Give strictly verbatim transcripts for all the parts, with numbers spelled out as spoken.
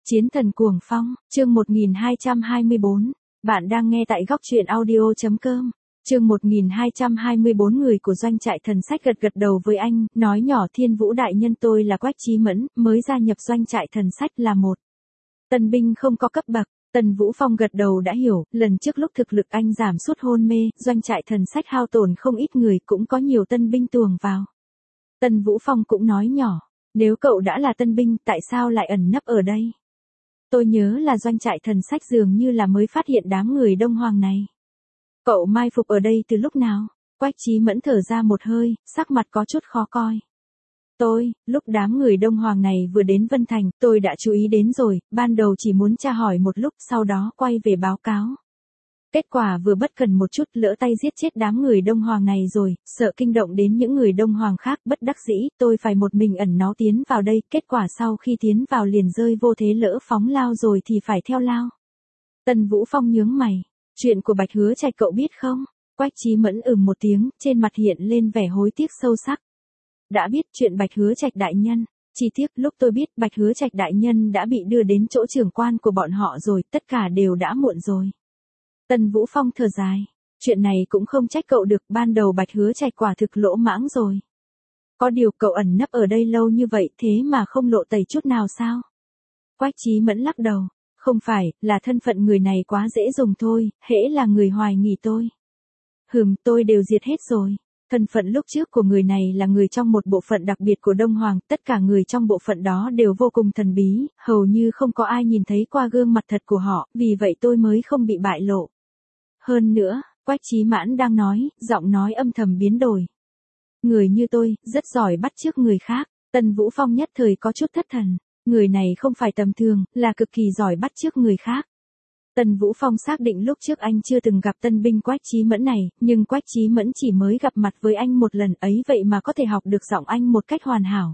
Chiến thần cuồng phong, chương một nghìn hai trăm hai mươi bốn. Bạn đang nghe tại góc truyện audio.com. Chương một nghìn hai trăm hai mươi bốn. Người của doanh trại thần sách gật gật đầu với anh, nói nhỏ: Thiên Vũ đại nhân, tôi là Quách Chí Mẫn, mới gia nhập doanh trại thần sách, là một tân binh không có cấp bậc. Tần Vũ Phong gật đầu đã hiểu, lần trước lúc thực lực anh giảm sút hôn mê, doanh trại thần sách hao tổn không ít người, cũng có nhiều tân binh tuồng vào. Tần Vũ Phong cũng nói nhỏ: nếu cậu đã là tân binh, tại sao lại ẩn nấp ở đây? Tôi nhớ là doanh trại thần sách dường như là mới phát hiện đám người Đông Hoàng này. Cậu mai phục ở đây từ lúc nào? Quách Chí Mẫn thở ra một hơi, sắc mặt có chút khó coi. Tôi, lúc đám người Đông Hoàng này vừa đến Vân Thành, tôi đã chú ý đến rồi, ban đầu chỉ muốn tra hỏi một lúc, sau đó quay về báo cáo. Kết quả vừa bất cần một chút, lỡ tay giết chết đám người Đông Hoàng này rồi, sợ kinh động đến những người Đông Hoàng khác, bất đắc dĩ, tôi phải một mình ẩn náu tiến vào đây, kết quả sau khi tiến vào liền rơi vô thế, lỡ phóng lao rồi thì phải theo lao. Tần Vũ Phong nhướng mày: chuyện của Bạch Hứa Trạch cậu biết không? Quách Chí Mẫn ừm một tiếng, trên mặt hiện lên vẻ hối tiếc sâu sắc. Đã biết chuyện Bạch Hứa Trạch đại nhân. Chi tiết lúc tôi biết Bạch Hứa Trạch đại nhân đã bị đưa đến chỗ trưởng quan của bọn họ rồi, tất cả đều đã muộn rồi. Tần Vũ Phong thở dài: chuyện này cũng không trách cậu được, ban đầu Bạch Hứa Trạch quả thực lỗ mãng rồi. Có điều cậu ẩn nấp ở đây lâu như vậy thế mà không lộ tẩy chút nào sao? Quách Chí Mẫn lắc đầu: không phải, là thân phận người này quá dễ dùng thôi, hễ là người hoài nghi tôi. Hừm, tôi đều diệt hết rồi. Thân phận lúc trước của người này là người trong một bộ phận đặc biệt của Đông Hoàng, tất cả người trong bộ phận đó đều vô cùng thần bí, hầu như không có ai nhìn thấy qua gương mặt thật của họ, vì vậy tôi mới không bị bại lộ. Hơn nữa, Quách Chí Mãn đang nói, giọng nói âm thầm biến đổi. Người như tôi, rất giỏi bắt chước người khác. Tần Vũ Phong nhất thời có chút thất thần. Người này không phải tầm thường, là cực kỳ giỏi bắt chước người khác. Tần Vũ Phong xác định lúc trước anh chưa từng gặp tân binh Quách Chí Mẫn này, nhưng Quách Chí Mẫn chỉ mới gặp mặt với anh một lần ấy vậy mà có thể học được giọng anh một cách hoàn hảo.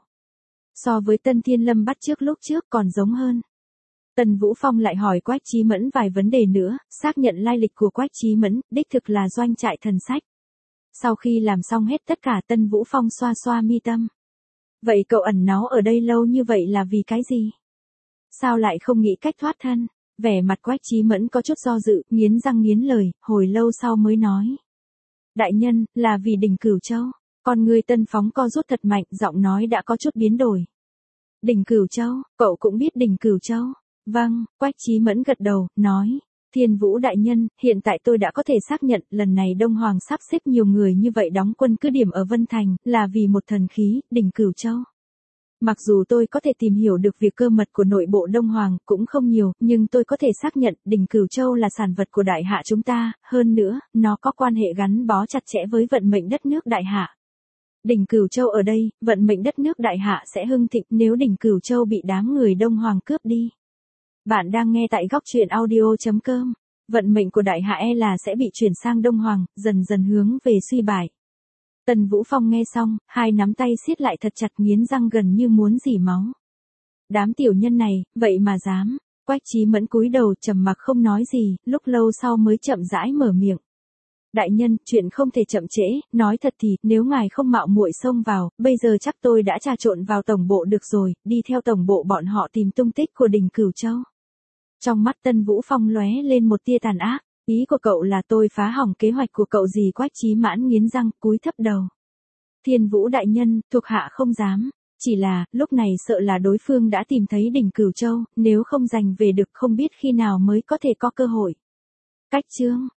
So với Tân Thiên Lâm bắt chước lúc trước còn giống hơn. Tần Vũ Phong lại hỏi Quách Chí Mẫn vài vấn đề nữa, xác nhận lai lịch của Quách Chí Mẫn, đích thực là doanh trại thần sách. Sau khi làm xong hết tất cả, Tần Vũ Phong xoa xoa mi tâm. Vậy cậu ẩn náu ở đây lâu như vậy là vì cái gì? Sao lại không nghĩ cách thoát thân? Vẻ mặt Quách Chí Mẫn có chút do dự, nghiến răng nghiến lời, hồi lâu sau mới nói. Đại nhân, là vì đỉnh Cửu Châu. Con người Tân Phóng co rút thật mạnh, giọng nói đã có chút biến đổi. Đỉnh Cửu Châu, cậu cũng biết đỉnh Cửu Châu? Vâng, Quách Chí Mẫn gật đầu, nói. Thiên Vũ đại nhân, hiện tại tôi đã có thể xác nhận, lần này Đông Hoàng sắp xếp nhiều người như vậy đóng quân cứ điểm ở Vân Thành, là vì một thần khí, đỉnh Cửu Châu. Mặc dù tôi có thể tìm hiểu được việc cơ mật của nội bộ Đông Hoàng cũng không nhiều, nhưng tôi có thể xác nhận đỉnh Cửu Châu là sản vật của Đại Hạ chúng ta, hơn nữa, nó có quan hệ gắn bó chặt chẽ với vận mệnh đất nước Đại Hạ. Đỉnh Cửu Châu ở đây, vận mệnh đất nước Đại Hạ sẽ hưng thịnh nếu đỉnh Cửu Châu bị đám người Đông Hoàng cướp đi. Bạn đang nghe tại góc truyện audio.com. Vận mệnh của Đại Hạ e là sẽ bị chuyển sang Đông Hoàng, dần dần hướng về suy bại. Tần Vũ Phong nghe xong, hai nắm tay siết lại thật chặt, nghiến răng gần như muốn rỉ máu. Đám tiểu nhân này, vậy mà dám. Quách Chí Mẫn cúi đầu trầm mặc không nói gì, lúc lâu sau mới chậm rãi mở miệng. Đại nhân, chuyện không thể chậm trễ, nói thật thì, nếu ngài không mạo muội xông vào, bây giờ chắc tôi đã trà trộn vào tổng bộ được rồi, đi theo tổng bộ bọn họ tìm tung tích của đỉnh Cửu Châu. Trong mắt Tần Vũ Phong lóe lên một tia tàn ác. Ý của cậu là tôi phá hỏng kế hoạch của cậu gì? Quách Chí Mãn nghiến răng, cúi thấp đầu. Thiên Vũ đại nhân, thuộc hạ không dám. Chỉ là, lúc này sợ là đối phương đã tìm thấy đỉnh Cửu Châu, nếu không giành về được không biết khi nào mới có thể có cơ hội. Cách chương,